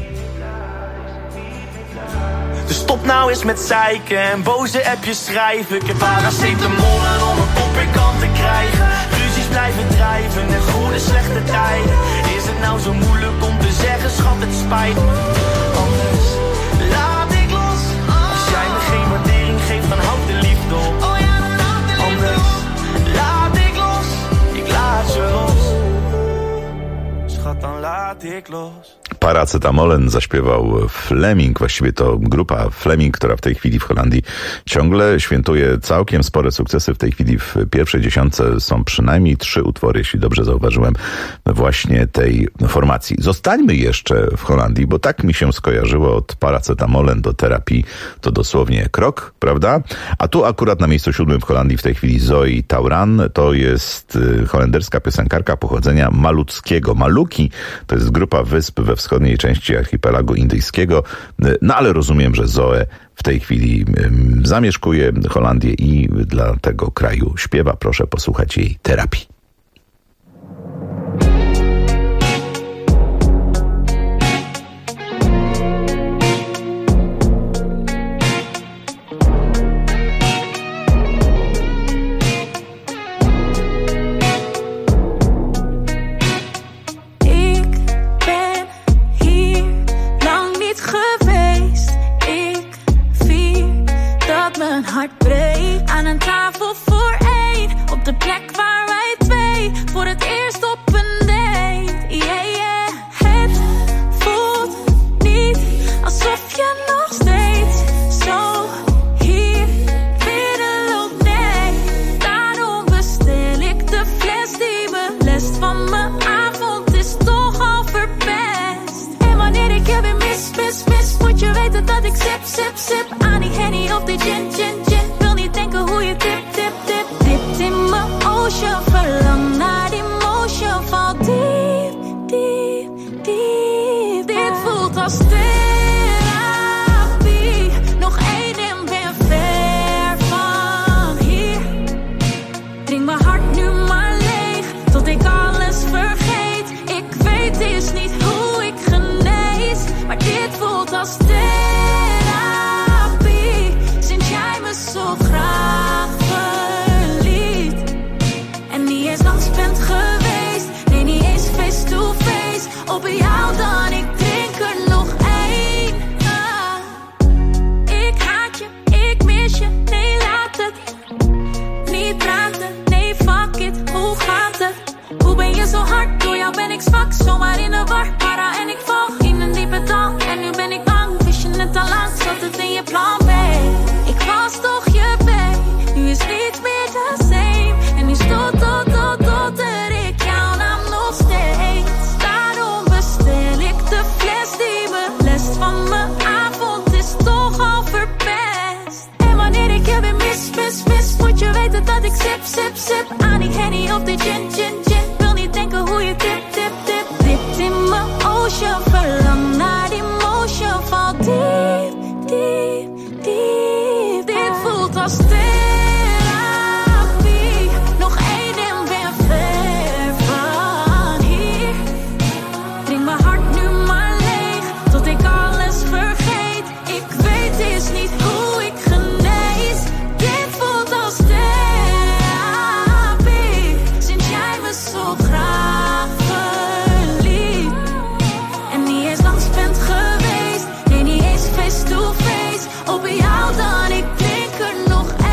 Dus stop nou eens met zeiken en boze appjes schrijven. Ik heb paracetamolen om een kop in kant te krijgen. Ruzies blijven drijven en goede slechte tijden. Is het nou zo moeilijk om te zeggen, schat, het spijt me. Anders laat ik los. Als jij me geen waardering geeft, dan houd de liefde op. Anders laat ik los. Ik laat je los. Schat, dan laat ik los. Paracetamolen zaśpiewał Fleming, właściwie to grupa Fleming, która w tej chwili w Holandii ciągle świętuje całkiem spore sukcesy. W tej chwili w pierwszej dziesiątce są przynajmniej 3 utwory, jeśli dobrze zauważyłem, właśnie tej formacji. Zostańmy jeszcze w Holandii, bo tak mi się skojarzyło, od Paracetamolen do terapii to dosłownie krok, prawda? A tu akurat na miejscu 7 w Holandii w tej chwili Zoe Tauran, to jest holenderska piosenkarka pochodzenia maluckiego. Maluki to jest grupa wysp we wschodniej części archipelagu indyjskiego, no ale rozumiem, że Zoe w tej chwili zamieszkuje Holandię i dla tego kraju śpiewa. Proszę posłuchać jej terapii. Hart breekt aan een tafel voor 1, op de plek waar wij 2 voor het eerst op een date. Yeah, yeah. Het voelt niet alsof je nog steeds zo hier binnenloopt. Nee, daarom bestel ik de fles die belest van mijn avond is toch al verpest. En wanneer ik je weer mis, moet je weten dat ik sip aan die Henny of die gin. Wil niet denken hoe je dipt in mijn ocean. Verlang naar die motion, val diep. Dit voelt als therapie. Nog 1 en ben ver van hier. Drink mijn hart nu maar leeg, tot ik alles vergeet. Ik weet is niet hoe ik genees, maar dit voelt als therapie. Zo graag verliet. En niet eens langs bent geweest, nee niet eens face to face. Op jou dan, ik drink er nog 1. Ik haat je, ik mis je, nee laat het. Niet praten, nee fuck it, hoe gaat het? Hoe ben je zo hard, door jou ben ik zwak. Zomaar in de war, para en ik val in een diepe dal. En nu ben ik bang, wist je het al lang, zat het in je plan B. Ik was toch je babe, nu is niets meer the same. En nu stotter ik jouw naam nog steeds. Daarom bestel ik de fles die belest van mijn avond is toch al verpest. En wanneer ik je weer mis, moet je weten dat ik sip aan die Henny of die gin. Wil niet denken hoe je dipt in mijn ocean. Verlang naar die motion, val diep. Dit voelt als therapie. Nog 1 en ben ver van hier. Drink mijn hart nu maar leeg, tot ik alles vergeet. Ik weet is niet hoe ik genees. Dit voelt als therapie. Sinds jij me zo graag verliet. En niet eens langs bent geweest, nee niet eens face to face. Op jou dan, ik drink er nog 1.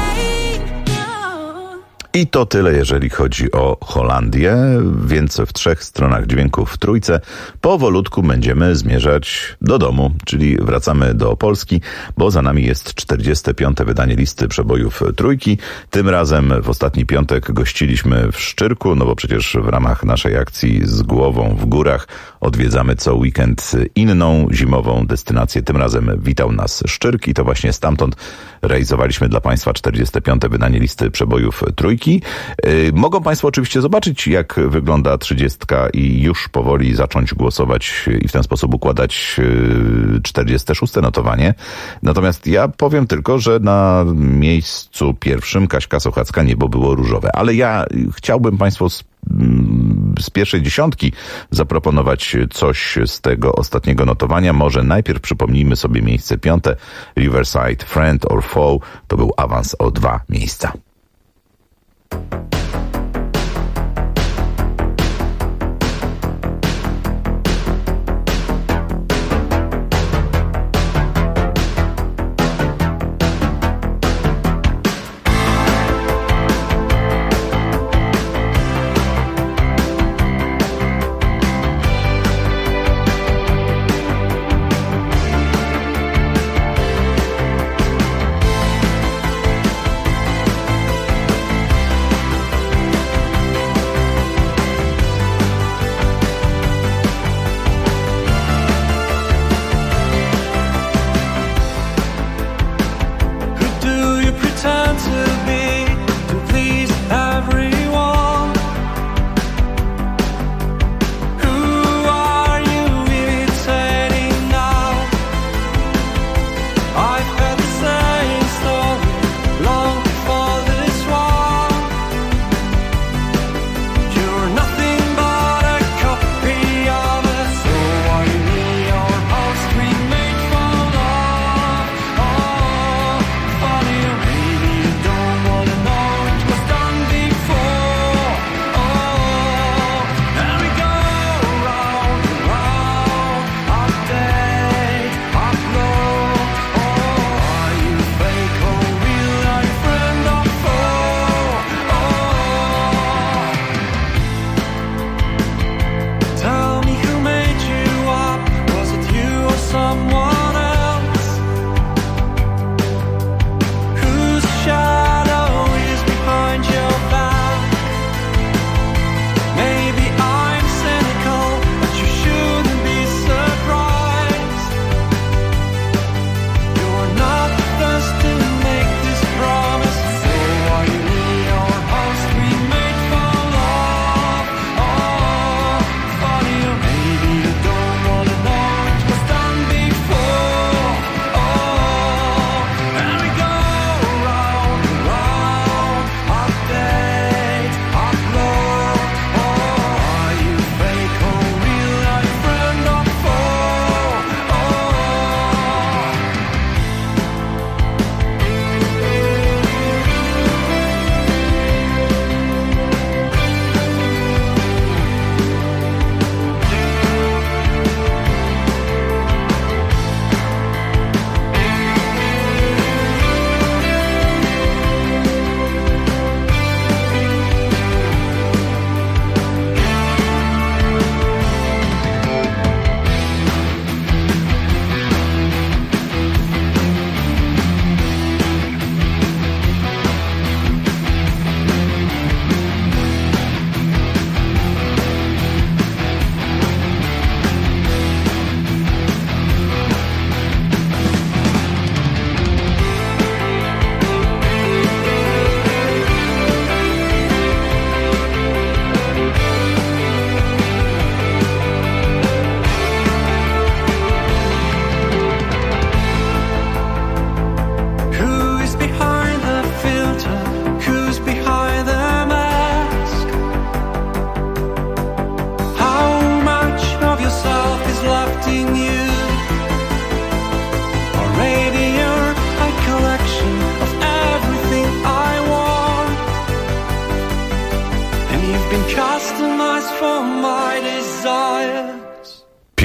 I to tyle, jeżeli chodzi o Holandię, więc w 3 stronach dźwięków w trójce powolutku będziemy zmierzać do domu, czyli wracamy do Polski, bo za nami jest 45. wydanie listy przebojów trójki. Tym razem w ostatni piątek gościliśmy w Szczyrku, no bo przecież w ramach naszej akcji Z głową w górach odwiedzamy co weekend inną zimową destynację. Tym razem witał nas Szczyrk i to właśnie stamtąd realizowaliśmy dla Państwa 45. wydanie listy przebojów trójki. Mogą Państwo oczywiście zobaczyć, jak wygląda 30 i już powoli zacząć głosować i w ten sposób układać 46. notowanie. Natomiast ja powiem tylko, że na miejscu pierwszym Kaśka Sochacka Niebo było różowe. Ale ja chciałbym Państwu z pierwszej dziesiątki zaproponować coś z tego ostatniego notowania. Może najpierw przypomnijmy sobie miejsce 5. Riverside, Friend or Foe. To był awans o 2 miejsca.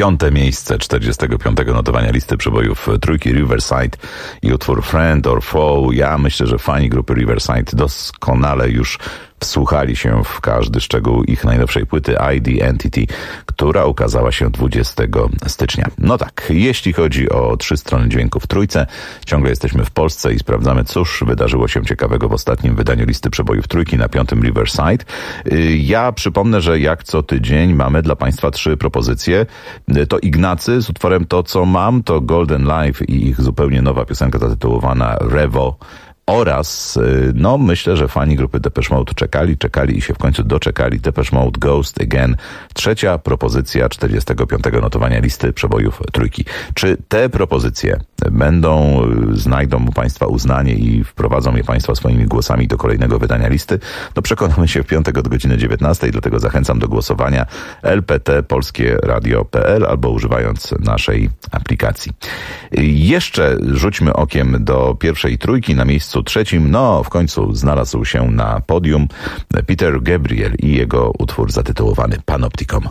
5. miejsce 45. notowania listy przebojów trójki Riverside i utwór Friend or Foe. Ja myślę, że fani grupy Riverside doskonale już wsłuchali się w każdy szczegół ich najnowszej płyty ID Entity, która ukazała się 20 stycznia. No tak, jeśli chodzi o 3 strony dźwięku w trójce, ciągle jesteśmy w Polsce i sprawdzamy, cóż wydarzyło się ciekawego w ostatnim wydaniu listy przebojów trójki na 5. Riverside. Ja przypomnę, że jak co tydzień mamy dla Państwa 3 propozycje. To Ignacy z utworem To, co mam, to Golden Life i ich zupełnie nowa piosenka zatytułowana Revo. Oraz, no myślę, że fani grupy Depeche Mode czekali i się w końcu doczekali. Depeche Mode Ghost Again, 3. propozycja 45. notowania listy przebojów trójki. Czy te propozycje znajdą u Państwa uznanie i wprowadzą je Państwo swoimi głosami do kolejnego wydania listy? No przekonamy się w piątek od godziny 19, dlatego zachęcam do głosowania lpt.polskieradio.pl albo używając naszej aplikacji. Jeszcze rzućmy okiem do pierwszej trójki. Na miejscu 3, no w końcu znalazł się na podium Peter Gabriel i jego utwór zatytułowany Panopticon.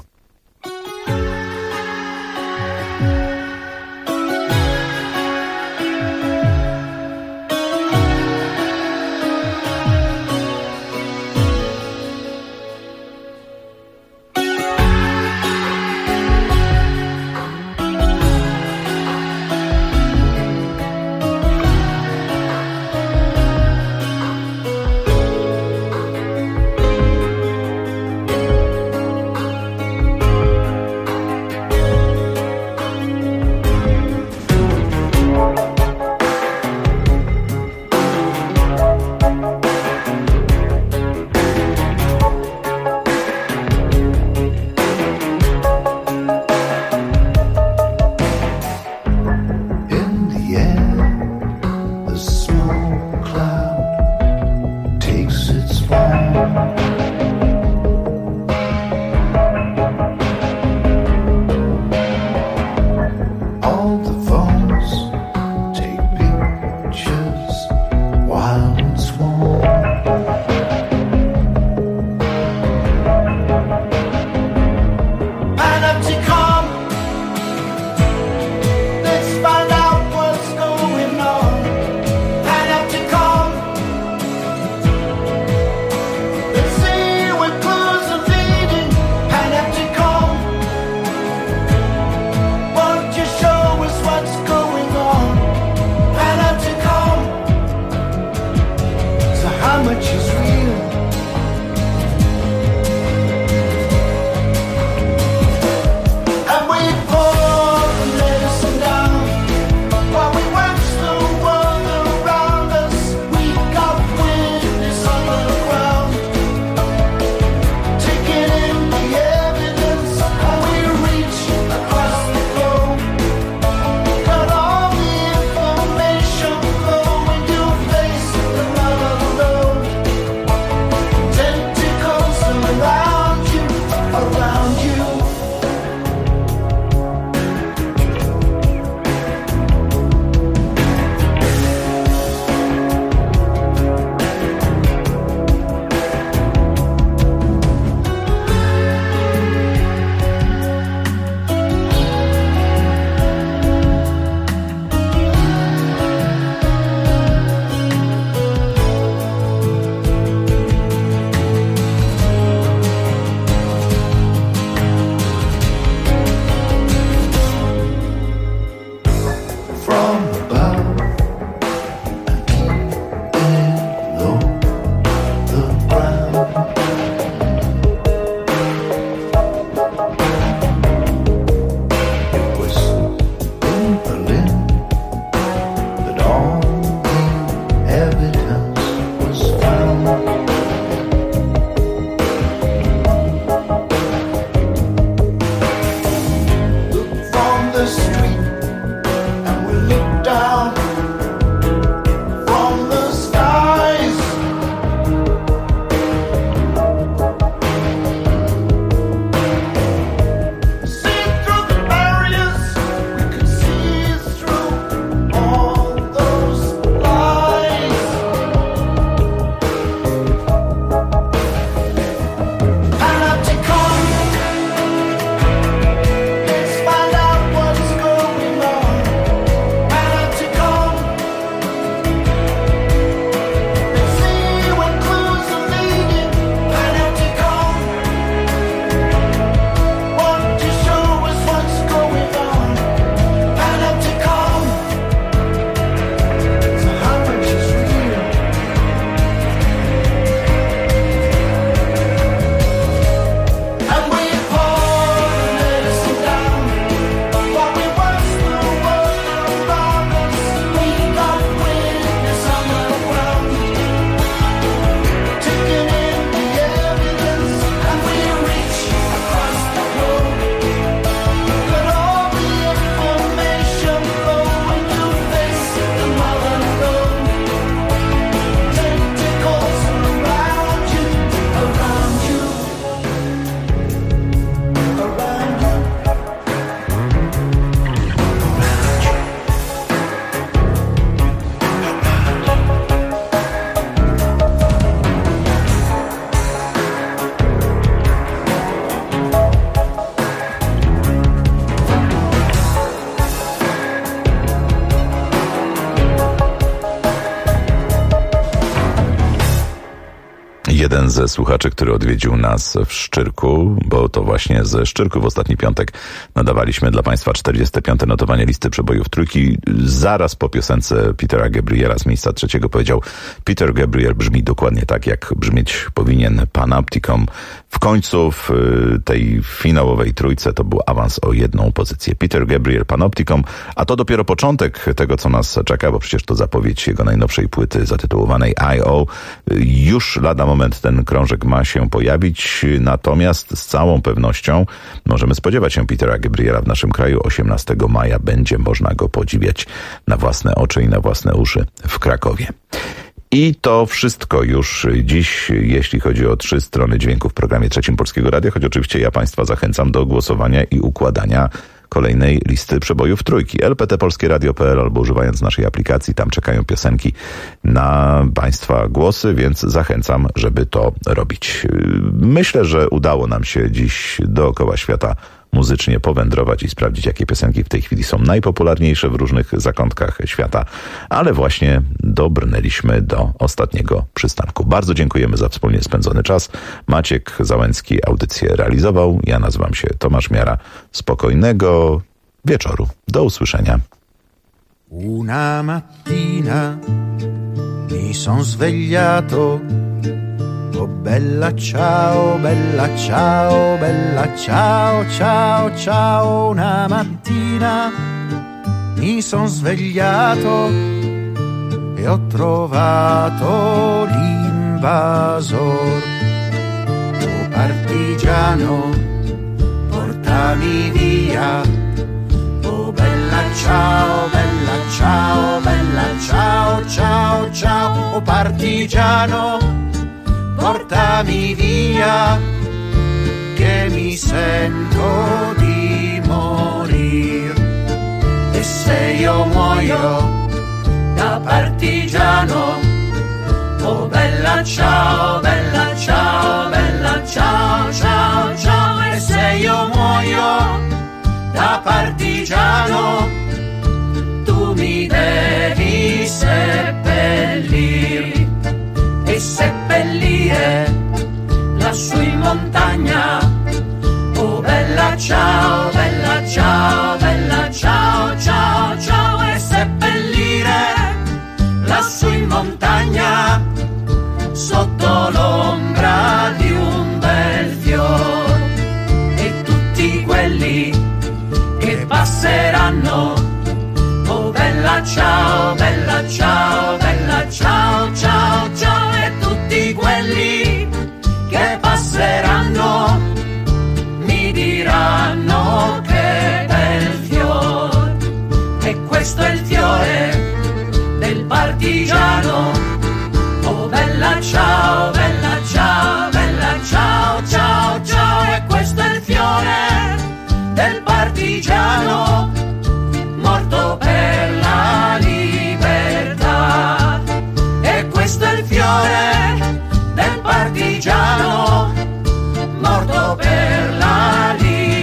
jeden ze słuchaczy, który odwiedził nas w Szczyrku, bo to właśnie ze Szczyrku w ostatni piątek nadawaliśmy dla Państwa 45. notowanie listy przebojów trójki. Zaraz po piosence Petera Gabriela z miejsca 3 powiedział: Peter Gabriel brzmi dokładnie tak, jak brzmieć powinien Panopticon. W końcu w tej finałowej trójce to był awans o jedną pozycję. Peter Gabriel, Panopticon, a to dopiero początek tego, co nas czeka, bo przecież to zapowiedź jego najnowszej płyty zatytułowanej I.O. Już lada moment ten krążek ma się pojawić, natomiast z całą pewnością możemy spodziewać się Petera Gabriela w naszym kraju. 18 maja będzie można go podziwiać na własne oczy i na własne uszy w Krakowie. I to wszystko już dziś, jeśli chodzi o 3 strony dźwięku w programie Trzecim Polskiego Radia, choć oczywiście ja Państwa zachęcam do głosowania i układania kolejnej listy przebojów trójki. lptpolskieradio.pl albo używając naszej aplikacji, tam czekają piosenki na Państwa głosy, więc zachęcam, żeby to robić. Myślę, że udało nam się dziś dookoła świata muzycznie powędrować i sprawdzić, jakie piosenki w tej chwili są najpopularniejsze w różnych zakątkach świata, ale właśnie dobrnęliśmy do ostatniego przystanku. Bardzo dziękujemy za wspólnie spędzony czas. Maciek Załęcki audycję realizował. Ja nazywam się Tomasz Miara. Spokojnego wieczoru. Do usłyszenia. Una mattina mi son svegliato. Oh bella ciao, bella ciao, bella ciao, ciao, ciao. Una mattina mi son svegliato e ho trovato l'invasor. Oh partigiano, portami via. Oh bella ciao, bella ciao, bella ciao, ciao, ciao. Oh partigiano, portami via, che mi sento di morir. E se io muoio da partigiano, oh bella ciao, bella ciao, bella ciao, ciao, ciao. E se io muoio da partigiano, tu mi devi seppellir. E seppellire lassù in montagna. Oh bella ciao, bella ciao, bella ciao, ciao, ciao. E seppellire lassù in montagna, sotto l'ombra di un bel fior. E tutti quelli che passeranno, oh bella ciao, bella ciao, bella ciao, ciao, ciao. Quelli che passeranno mi diranno che bel fiore. E questo è il fiore del partigiano. Oh bella ciao, bella ciao, bella ciao, ciao, ciao. E questo è il fiore del partigiano, morto per la libertà. E questo è il fiore del partigiano, morto per la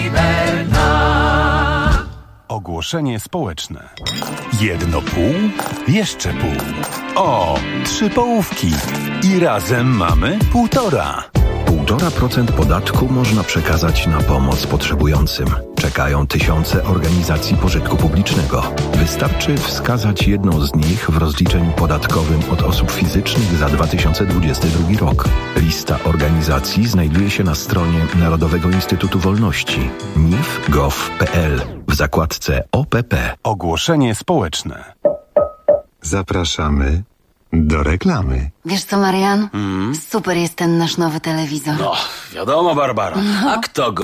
libertà. Ogłoszenie społeczne. Jedno pół, jeszcze pół. O, 3 połówki. I razem mamy 1,5. 1,5% podatku można przekazać na pomoc potrzebującym. Czekają tysiące organizacji pożytku publicznego. Wystarczy wskazać jedną z nich w rozliczeniu podatkowym od osób fizycznych za 2022 rok. Lista organizacji znajduje się na stronie Narodowego Instytutu Wolności nif.gov.pl w zakładce OPP. Ogłoszenie społeczne. Zapraszamy do reklamy. Wiesz co, Marian? Super jest ten nasz nowy telewizor. No, wiadomo, Barbara. A kto go